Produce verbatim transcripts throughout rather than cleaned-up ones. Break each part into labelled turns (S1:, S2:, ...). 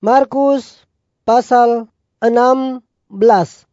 S1: Markus pasal enam belas.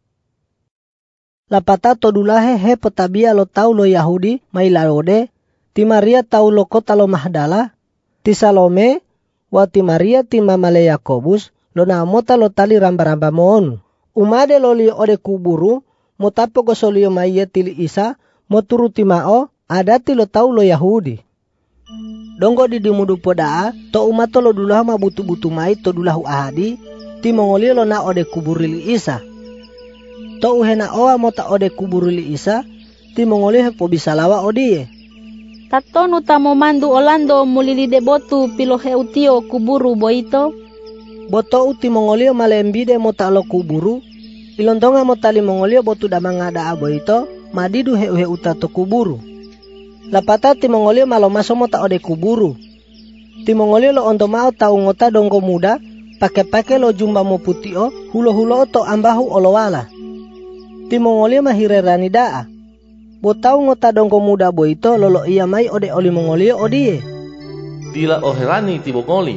S1: Lapata todulahe he potabia lo tau lo Yahudi mailarode, ti Maria tau lo kota lo Mahdala, ti Salome, wa ti Maria ti mamale Yakobus, lo namota lo tali ramba-ramba mon. Umade lo li ode kuburu, mo tapo gosolio maiye tili Isa, mo turu ti mao, adati lo tau lo Yahudi. Donggo di dimudu podaa, to umato lo dulah mabutu-butu mai to dulahu ahadi, ti mongolio lo na ode kuburili Isa. To uhena oa mota ode kuburili Isa, ti mongolio hepo bisa lawa odie.
S2: Tatonu tamo mandu olando mulili debotu pilohe utio kuburu boito.
S1: Boto uti mongolio malembide mota lo kuburu, ilondonga mota li mongolio botu damangada aboito, madidu he uhe uta to kuburu. Lapata ti mongolio malo maso mota ode kuburu. Ti mongolio lo ondo mao tau ngota donggo muda, pake-pake lo jumba mo putio, hulo-hulo to ambahu olowala. Ti mongolio mahirerani daa. Botau ngota donggo muda boito lolo iya mai ode oli mongolio odie.
S3: Dila oherani ti mongoli.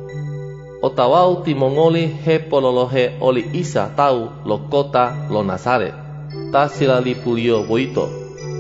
S3: Otawau ti mongoli he pololohe oli Isa tau lo kota lo Nazaret. Ta silali pulio boito.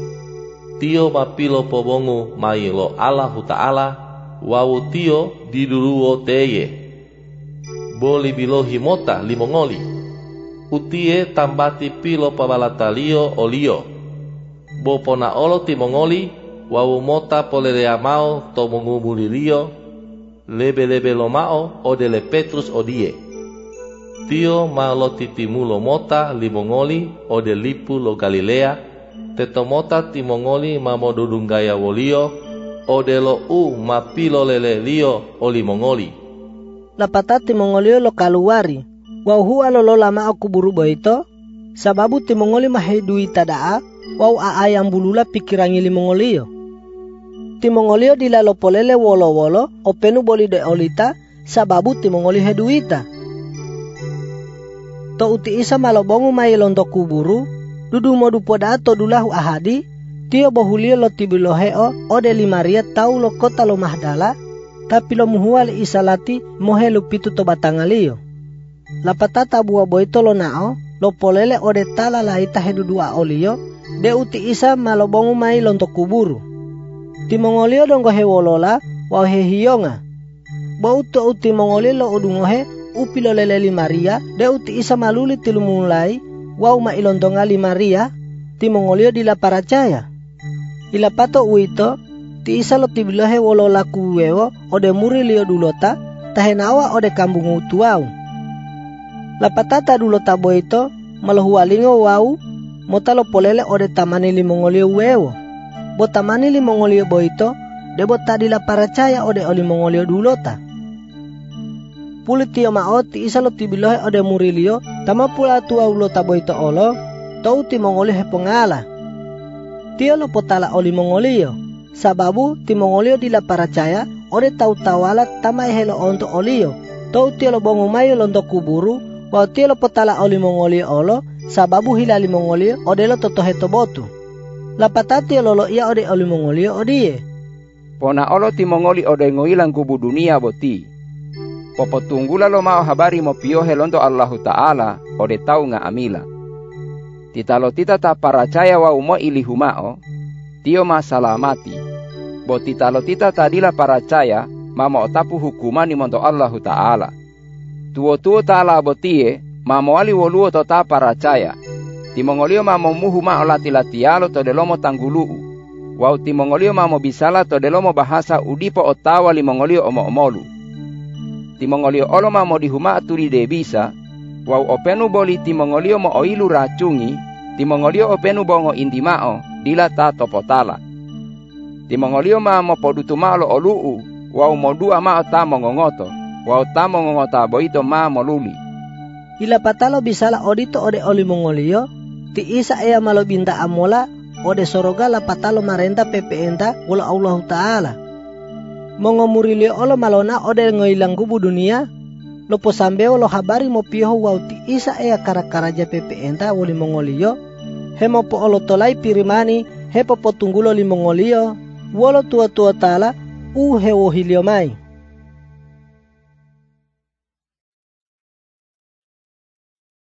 S3: Tio mapilo pobongu mai lo Allahu Ta'ala, wawu tio diduruo teye. Boli bilohi mota limongoli. Utie tambati pilo pabalatalio olio. Bopona olo timongoli, wawu mota polerea mao tomongu mulilio, lebe-lebe lo mao odele Petrus odie. Tio malo titimulo mota limongoli ode lipu lo Galilea, tetomota timongoli mamo dudunggaya wolio, odelo u mapilo lele lio oli mongoli.
S1: Lapata timongolio lo kaluari, wau hua lo lama aku buru boito, sababu timongoli mahedui tadaa, wau aayam bulula pikirangi limongolio. Timongolio dilalo polele wolo-wolo, openu boli de olita, sababu timongoli heduita. To uti Isa malobongu mai londo kuburu, dudu modu poda to dulahu ahadi, tio bohulio lo tibiloheo ode li Maria tau lo kota lo Mahdala, tapi lo muhual Isa lati mohe lupitu to batangalio. Lapatata buah boito lo nao, lo polele ode tala laita hedudua olio, de uti Isa malobongu mai londo kuburu. Timongolio donggo hewolola, wau hehionga. Bo uto uti mongolio lo udungohe, upilo leleli Maria, de uti Isa maluli tilumulai, wau ma ilondonga li Maria, ti mongolio dila paracaya. Ila pato uito, ti Isa lo tibilohe wolola kuwewo, ode muri lio dulota, tahenawa ode kambung utuau. Lapatata dulota boito, malohualingo wau, mota lo polele ode tamani li mongolio wewo. Bo tamani li mongolio boito, debo tadila paracaya ode oli mongolio dulota. Puli tio mao ti Isa lo tibilohe ode murilio, tama pula tua ulota boito olo, tau ti mongolio hepongala. Tio lo potala oli mongolio, sababu ti mongolio dila paracaya, ode tau tawala tama ehelo onto olio, tau tio lo bongo mayo londo kuburu, wau tio lo potala oli mongolio olo, sababu hilali mongolio ode lo totoheto botu. Lapatati lolo ia ode oli mongolio odie.
S4: Pona olo ti mongoli ode ngoilang kubu dunia boti. Popo tunggula lo mao habari mo piohe londo Allahu Ta'ala ode tau nga amila. Tita lo tita ta paracaya wa umo ili humao, tio ma salamati. Bo tita lo tita tadila paracaya, mamo otapu hukumani mondo Allahu Ta'ala. Tuo-tuo ta'ala botie, mamo wali woluo tota paracaya. Timongolio mamo muhu mao lati-latialo to delomo tangguluu. Wau timongolio mamo bisala to delomo bahasa udipo otawa limongolio omo-omolu. Timongolio olo mamo dihuma aturi de bisa. Wau openu boli timongolio mo oilu racungi. Timongolio openu bongo indimao dila ta topotala. Timongolio mamo podutu mao lo oluu. Wau modua mao ta mongongoto. Wau ta mongongota boito mamo luli.
S1: Ila patalo bisala odito ode oli mongolio, ti Isa ea malo binta amola, ode soroga la patalo marenta pepeenta wala Allahu Ta'ala. Mongomurilio olo malona ode ngoilang kubu dunia, lopo sambeo lo habari mo piho wau ti Isa ea karakaraja pepeenta wali mongolio, hemo po olo tolai pirimani, hepo potunggulo li mongolio, walo tua-tua tala, u hewo hilio mai.